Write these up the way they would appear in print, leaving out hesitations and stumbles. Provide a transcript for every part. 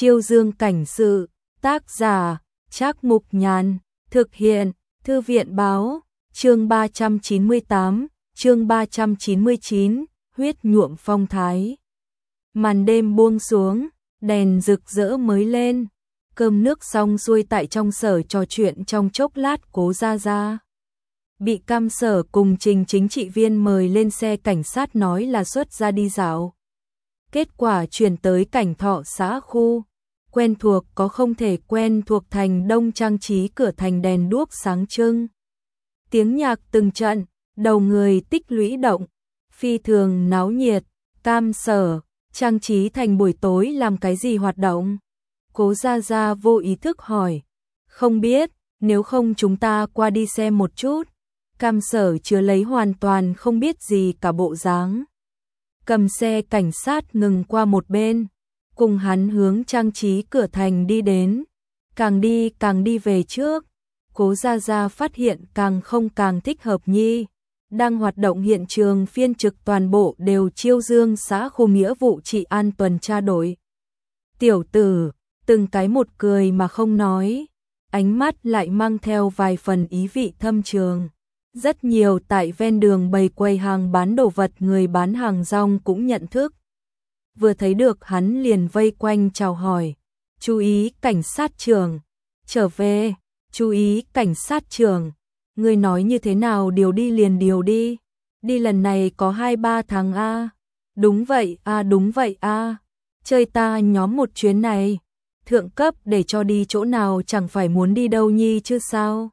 Chiêu dương cảnh sự, tác giả, Trác Mục Nhàn, thực hiện, Thư viện báo, chương 398, chương 399, huyết nhuộm phong thái. Màn đêm buông xuống, đèn rực rỡ mới lên, cơm nước xong xuôi tại trong sở trò chuyện trong chốc lát Cố Gia Gia. Bị Cam Sở cùng Trình chính trị viên mời lên xe cảnh sát nói là xuất ra đi dạo. Kết quả chuyển tới Cảnh Thọ xã khu, quen thuộc có không thể quen thuộc thành đông trang trí cửa thành đèn đuốc sáng trưng. Tiếng nhạc từng trận, đầu người tích lũy động, phi thường náo nhiệt. Cam Sở, trang trí thành buổi tối làm cái gì hoạt động? Cố Gia Gia vô ý thức hỏi. Không biết, nếu không chúng ta qua đi xem một chút. Cam Sở chưa lấy hoàn toàn không biết gì cả bộ dáng. Cầm xe cảnh sát ngừng qua một bên, cùng hắn hướng trang trí cửa thành đi đến. Càng đi về trước, Cố Gia Gia phát hiện càng không càng thích hợp nhi. Đang hoạt động hiện trường phiên trực toàn bộ đều Chiêu Dương xã khu nghĩa vụ trị an tuần tra đội. Tiểu tử, từng cái một cười mà không nói, ánh mắt lại mang theo vài phần ý vị thâm trường. Rất nhiều tại ven đường bày quầy hàng bán đồ vật người bán hàng rong cũng nhận thức. Vừa thấy được hắn liền vây quanh chào hỏi. Chú ý cảnh sát trưởng, trở về, chú ý cảnh sát trưởng. Người nói như thế nào điều đi liền điều đi. Đi lần này có 2-3 tháng a. Đúng vậy a. Chơi ta nhóm một chuyến này. Thượng cấp để cho đi chỗ nào chẳng phải muốn đi đâu nhi chứ sao.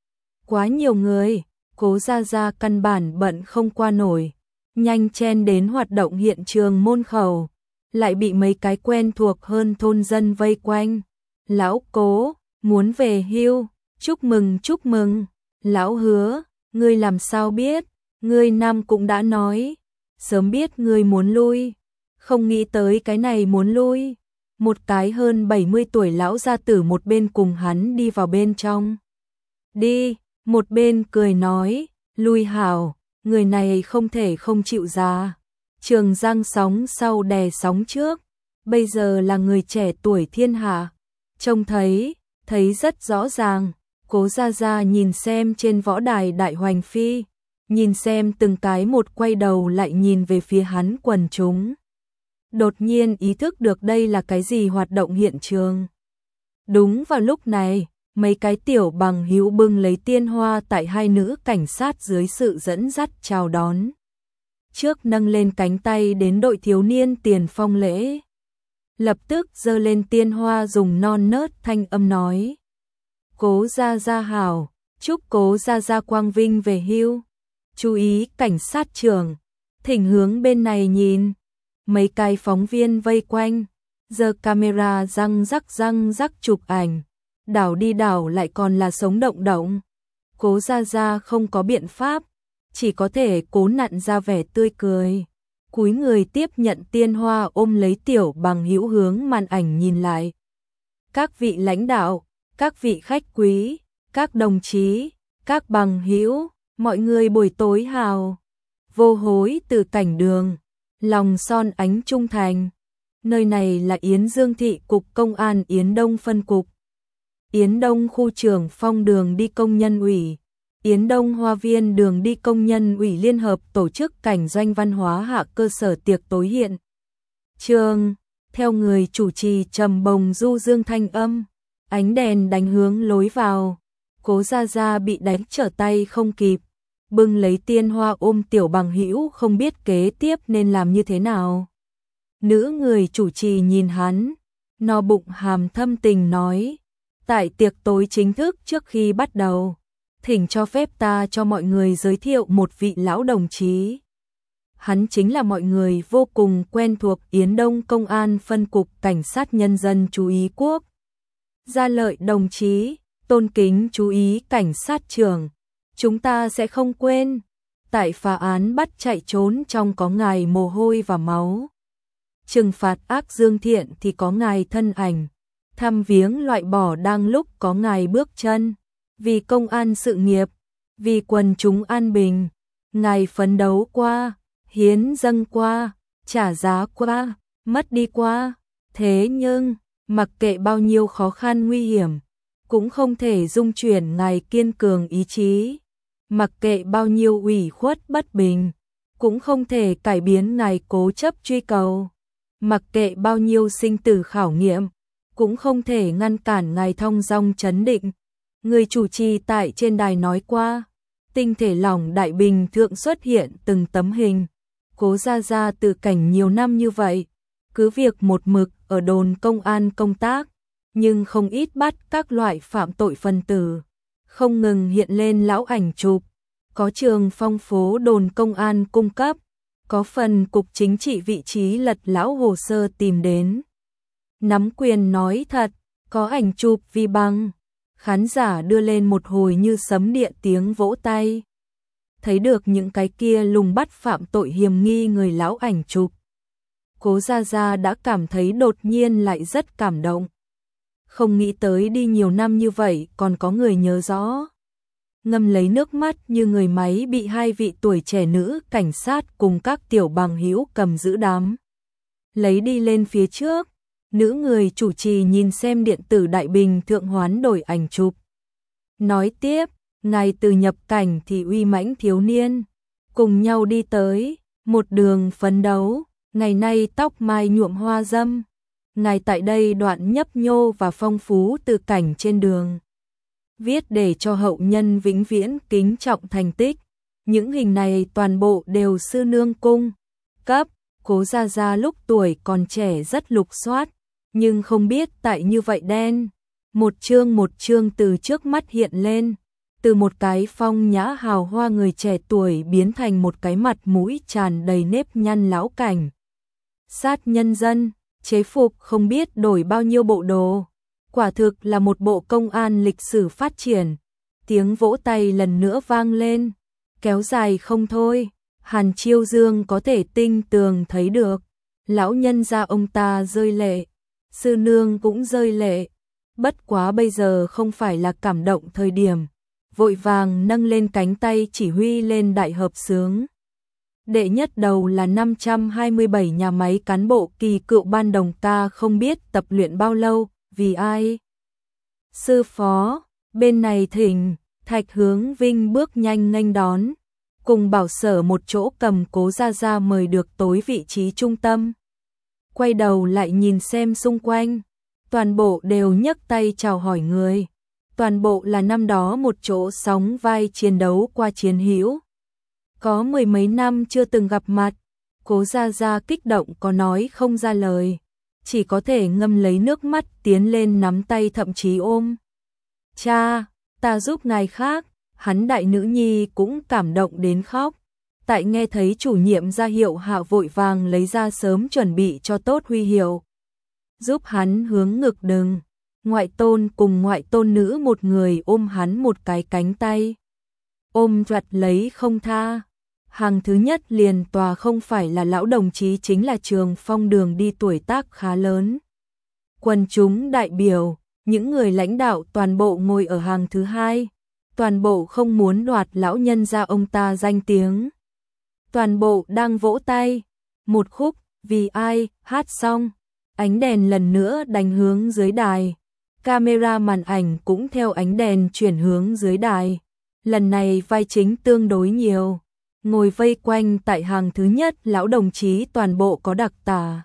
Quá nhiều người, Cố Gia Gia căn bản bận không qua nổi. Nhanh chen đến hoạt động hiện trường môn khẩu. Lại bị mấy cái quen thuộc hơn thôn dân vây quanh. Lão Cố, muốn về hưu, chúc mừng. Lão Hứa, ngươi làm sao biết, ngươi năm cũng đã nói, sớm biết ngươi muốn lui, không nghĩ tới cái này muốn lui. Một cái hơn 70 tuổi lão gia tử một bên cùng hắn đi vào bên trong. Đi, một bên cười nói, lui hảo, người này không thể không chịu già. Trường Giang sóng sau đè sóng trước, bây giờ là người trẻ tuổi thiên hạ, trông thấy rất rõ ràng. Cố Gia Gia nhìn xem trên võ đài Đại Hoành Phi, nhìn xem từng cái một quay đầu lại nhìn về phía hắn quần chúng. Đột nhiên ý thức được đây là cái gì hoạt động hiện trường. Đúng vào lúc này, mấy cái tiểu bằng hữu bưng lấy tiên hoa tại hai nữ cảnh sát dưới sự dẫn dắt chào đón. Trước nâng lên cánh tay đến đội thiếu niên tiền phong lễ. Lập tức giơ lên tiên hoa dùng non nớt thanh âm nói. Cố Gia Gia hảo, chúc Cố Gia Gia quang vinh về hưu. Chú ý cảnh sát trưởng, thỉnh hướng bên này nhìn. Mấy cái phóng viên vây quanh, giơ camera răng rắc chụp ảnh. Đảo đi đảo lại còn là sống động. Cố Gia Gia không có biện pháp, chỉ có thể cố nặn ra vẻ tươi cười. Cúi người tiếp nhận tiên hoa ôm lấy tiểu bằng hữu hướng màn ảnh nhìn lại. Các vị lãnh đạo, các vị khách quý, các đồng chí, các bằng hữu, mọi người buổi tối hào. Vô hối từ cảnh đường, lòng son ánh trung thành. Nơi này là Yến Dương thị cục công an Yến Đông phân cục. Yến Đông khu trưởng Phong đường đi công nhân ủy. Yến Đông Hoa Viên đường đi công nhân ủy liên hợp tổ chức cảnh doanh văn hóa hạ cơ sở tiệc tối hiện trường. Theo người chủ trì trầm bồng du dương thanh âm. Ánh đèn đánh hướng lối vào, Cố Gia Gia bị đánh trở tay không kịp, bưng lấy tiên hoa ôm tiểu bằng hữu không biết kế tiếp nên làm như thế nào. Nữ người chủ trì nhìn hắn, no bụng hàm thâm tình nói, tại tiệc tối chính thức trước khi bắt đầu, thỉnh cho phép ta cho mọi người giới thiệu một vị lão đồng chí. Hắn chính là mọi người vô cùng quen thuộc Yến Đông Công an phân cục cảnh sát nhân dân chú ý quốc. Gia Lợi đồng chí, tôn kính chú ý cảnh sát trưởng, chúng ta sẽ không quên, tại phá án bắt chạy trốn trong có ngài mồ hôi và máu. Trừng phạt ác dương thiện thì có ngài thân ảnh, thăm viếng loại bỏ đang lúc có ngài bước chân, vì công an sự nghiệp, vì quần chúng an bình, ngài phấn đấu qua, hiến dâng qua, trả giá qua, mất đi qua, thế nhưng Mặc kệ bao nhiêu khó khăn nguy hiểm, cũng không thể dung chuyển ngài kiên cường ý chí. Mặc kệ bao nhiêu ủy khuất bất bình, cũng không thể cải biến ngài cố chấp truy cầu. Mặc kệ bao nhiêu sinh tử khảo nghiệm, cũng không thể ngăn cản ngài thong dong trấn định. Người chủ trì tại trên đài nói qua, tinh thể lỏng Đại Bình Thượng xuất hiện từng tấm hình. Cố Gia Gia tự cảnh nhiều năm như vậy, cứ việc một mực ở đồn công an công tác, nhưng không ít bắt các loại phạm tội phân tử, không ngừng hiện lên lão ảnh chụp, có trường phong phố đồn công an cung cấp, có phần cục chính trị vị trí lật lão hồ sơ tìm đến. Nắm quyền nói thật, có ảnh chụp vì bằng. Khán giả đưa lên một hồi như sấm điện tiếng vỗ tay. Thấy được những cái kia lùng bắt phạm tội hiểm nghi người lão ảnh chụp. Cố Gia Gia đã cảm thấy đột nhiên lại rất cảm động. Không nghĩ tới đi nhiều năm như vậy còn có người nhớ rõ. Ngâm lấy nước mắt như người máy bị hai vị tuổi trẻ nữ cảnh sát cùng các tiểu bằng hữu cầm giữ đám. Lấy đi lên phía trước, nữ người chủ trì nhìn xem điện tử Đại Bình Thượng hoán đổi ảnh chụp. Nói tiếp, ngài từ nhập cảnh thì uy mãnh thiếu niên, cùng nhau đi tới, một đường phấn đấu, ngày nay tóc mai nhuộm hoa dâm. Ngài tại đây đoạn nhấp nhô và phong phú từ cảnh trên đường. Viết để cho hậu nhân vĩnh viễn kính trọng thành tích. Những hình này toàn bộ đều sư nương cung cấp. Cố Gia Gia lúc tuổi còn trẻ rất lục soát, nhưng không biết tại như vậy đen. Một chương từ trước mắt hiện lên, từ một cái phong nhã hào hoa người trẻ tuổi biến thành một cái mặt mũi tràn đầy nếp nhăn lão cảnh. Sát nhân dân, chế phục không biết đổi bao nhiêu bộ đồ. Quả thực là một bộ công an lịch sử phát triển. Tiếng vỗ tay lần nữa vang lên, kéo dài không thôi. Hàn Chiêu Dương có thể tinh tường thấy được. Lão nhân gia ông ta rơi lệ, sư nương cũng rơi lệ. Bất quá bây giờ không phải là cảm động thời điểm. Vội vàng nâng lên cánh tay chỉ huy lên đại hợp xướng. Đệ nhất đầu là 527 nhà máy cán bộ kỳ cựu ban đồng ta không biết tập luyện bao lâu, vì ai? Sư phó, bên này thỉnh, Thạch Hướng Vinh bước nhanh nghênh đón, cùng Bảo Sở một chỗ cầm Cố Gia Gia mời được tối vị trí trung tâm. Quay đầu lại nhìn xem xung quanh, toàn bộ đều nhấc tay chào hỏi người. Toàn bộ là năm đó một chỗ sóng vai chiến đấu qua chiến hữu. Có mười mấy năm chưa từng gặp mặt, Cố Gia Gia kích động có nói không ra lời, chỉ có thể ngâm lấy nước mắt tiến lên nắm tay thậm chí ôm. Cha, ta giúp ngài khác, hắn đại nữ nhi cũng cảm động đến khóc. Tại nghe thấy chủ nhiệm ra hiệu hạ vội vàng lấy ra sớm chuẩn bị cho tốt huy hiệu. Giúp hắn hướng ngực đừng. Ngoại tôn cùng ngoại tôn nữ một người ôm hắn một cái cánh tay. Ôm chặt lấy không tha. Hàng thứ nhất liền tòa không phải là lão đồng chí chính là Trường Phong Đường đi tuổi tác khá lớn. Quần chúng đại biểu, những người lãnh đạo toàn bộ ngồi ở hàng thứ hai. Toàn bộ không muốn đoạt lão nhân gia ông ta danh tiếng. Toàn bộ đang vỗ tay. Một khúc, vì ai, hát xong. Ánh đèn lần nữa đánh hướng dưới đài. Camera màn ảnh cũng theo ánh đèn chuyển hướng dưới đài. Lần này vai chính tương đối nhiều. Ngồi vây quanh tại hàng thứ nhất lão đồng chí toàn bộ có đặc tả.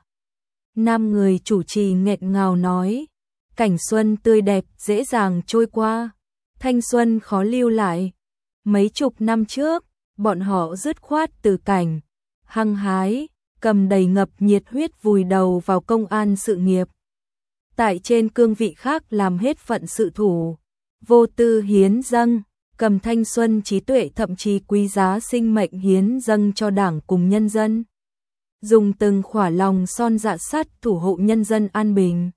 Nam người chủ trì nghẹn ngào nói. Cảnh xuân tươi đẹp dễ dàng trôi qua. Thanh xuân khó lưu lại. Mấy chục năm trước, bọn họ dứt khoát từ cảnh. Hăng hái, cầm đầy ngập nhiệt huyết vùi đầu vào công an sự nghiệp. Tại trên cương vị khác làm hết phận sự thủ. Vô tư hiến dâng, cầm thanh xuân trí tuệ thậm chí quý giá sinh mệnh hiến dâng cho đảng cùng nhân dân. Dùng từng khỏa lòng son dạ sắt thủ hộ nhân dân an bình.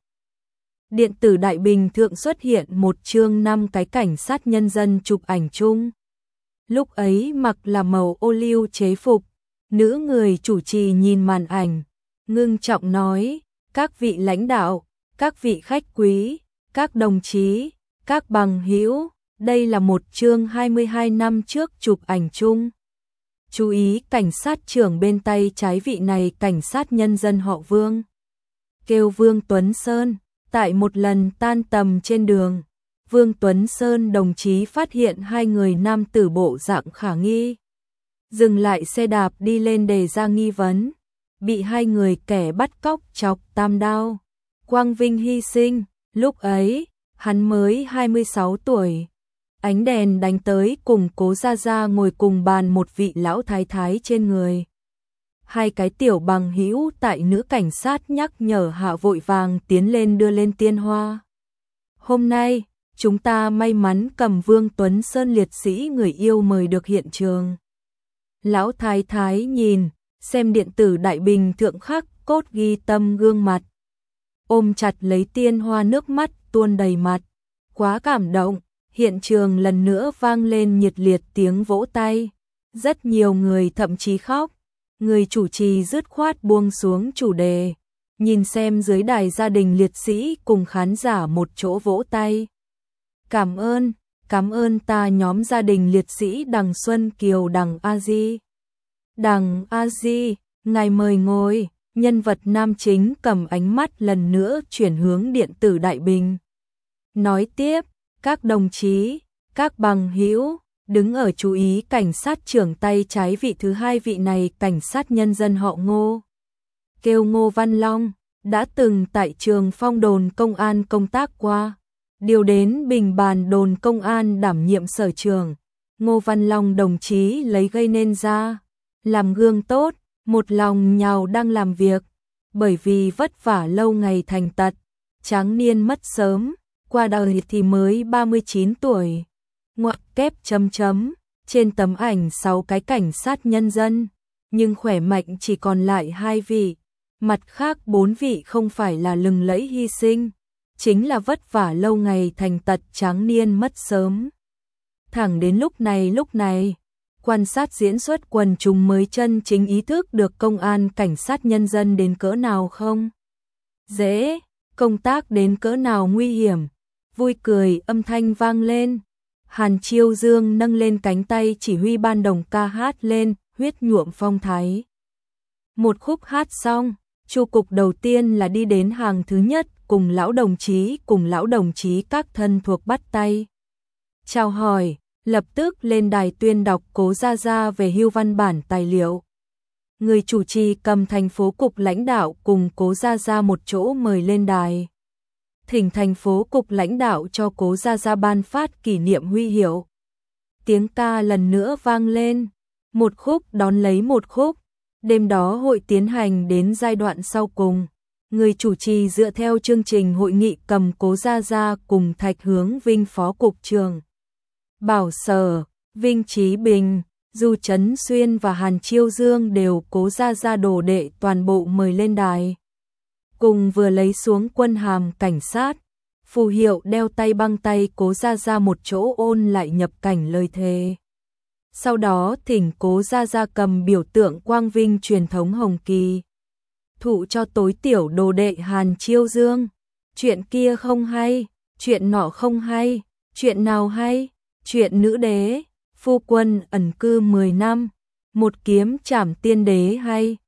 Điện tử Đại Bình Thượng xuất hiện một chương 5 cái cảnh sát nhân dân chụp ảnh chung. Lúc ấy mặc là màu ô liu chế phục, nữ người chủ trì nhìn màn ảnh, ngưng trọng nói, các vị lãnh đạo, các vị khách quý, các đồng chí, các bằng hữu, đây là một chương 22 năm trước chụp ảnh chung. Chú ý cảnh sát trưởng bên tay trái vị này cảnh sát nhân dân họ Vương. Kêu Vương Tuấn Sơn, Tại một lần tan tầm trên đường, Vương Tuấn Sơn đồng chí phát hiện hai người nam tử bộ dạng khả nghi. Dừng lại xe đạp đi lên đề ra nghi vấn. Bị hai người kẻ bắt cóc chọc tam đao. Quang Vinh hy sinh, lúc ấy, hắn mới 26 tuổi. Ánh đèn đánh tới cùng Cố Gia Gia ngồi cùng bàn một vị lão thái thái trên người. Hai cái tiểu bằng hữu tại nữ cảnh sát nhắc nhở hạ vội vàng tiến lên đưa lên tiên hoa. Hôm nay, chúng ta may mắn cầm Vương Tuấn Sơn liệt sĩ người yêu mời được hiện trường. Lão thái thái nhìn, xem điện tử đại bình thượng khắc cốt ghi tâm gương mặt. Ôm chặt lấy tiên hoa nước mắt tuôn đầy mặt. Quá cảm động, hiện trường lần nữa vang lên nhiệt liệt tiếng vỗ tay. Rất nhiều người thậm chí khóc. Người chủ trì dứt khoát buông xuống chủ đề. Nhìn xem dưới đài gia đình liệt sĩ cùng khán giả một chỗ vỗ tay. Cảm ơn ta nhóm gia đình liệt sĩ Đằng Xuân Kiều Đằng A Di. Đằng A Di, ngài mời ngồi. Nhân vật nam chính cầm ánh mắt lần nữa chuyển hướng điện tử đại bình. Nói tiếp, các đồng chí, các bằng hữu, đứng ở chú ý cảnh sát trưởng tay trái vị thứ hai vị này cảnh sát nhân dân họ Ngô. Kêu Ngô Văn Long, đã từng tại trường Phong đồn công an công tác qua. Điều đến Bình Bàn đồn công an đảm nhiệm sở trường. Ngô Văn Long đồng chí lấy gây nên ra. Làm gương tốt, một lòng nhào đang làm việc. Bởi vì vất vả lâu ngày thành tật, tráng niên mất sớm, qua đời thì mới 39 tuổi. Ngoặc kép chấm chấm, trên tấm ảnh 6 cái cảnh sát nhân dân, nhưng khỏe mạnh chỉ còn lại 2 vị. Mặt khác 4 vị không phải là lừng lẫy hy sinh, chính là vất vả lâu ngày thành tật tráng niên mất sớm. Thẳng đến lúc này, quan sát diễn xuất quần chúng mới chân chính ý thức được công an cảnh sát nhân dân đến cỡ nào không dễ, công tác đến cỡ nào nguy hiểm. Vui cười âm thanh vang lên. Hàn Chiêu Dương nâng lên cánh tay chỉ huy ban đồng ca hát lên, huyết nhuộm phong thái. Một khúc hát xong, chu cục đầu tiên là đi đến hàng thứ nhất cùng lão đồng chí các thân thuộc bắt tay. Chào hỏi, lập tức lên đài tuyên đọc Cố Gia Gia về hưu văn bản tài liệu. Người chủ trì cầm thành phố cục lãnh đạo cùng Cố Gia Gia một chỗ mời lên đài. Thỉnh thành phố cục lãnh đạo cho Cố Gia Gia ban phát kỷ niệm huy hiệu. Tiếng ca lần nữa vang lên, một khúc đón lấy một khúc. Đêm đó hội tiến hành đến giai đoạn sau cùng. Người chủ trì dựa theo chương trình hội nghị cầm Cố Gia Gia cùng Thạch Hướng Vinh phó cục trưởng Bảo Sở, Vinh Trí Bình, Du Trấn Xuyên và Hàn Chiêu Dương đều Cố Gia Gia đồ đệ toàn bộ mời lên đài. Cùng vừa lấy xuống quân hàm cảnh sát, phù hiệu đeo tay băng tay Cố Gia Gia một chỗ ôn lại nhập cảnh lời thề. Sau đó thỉnh Cố Gia Gia cầm biểu tượng quang vinh truyền thống hồng kỳ. Thụ cho tối tiểu đồ đệ Hàn Chiêu Dương. Chuyện kia không hay, chuyện nọ không hay, chuyện nào hay, chuyện nữ đế, phu quân ẩn cư 10 năm, một kiếm trảm tiên đế hay.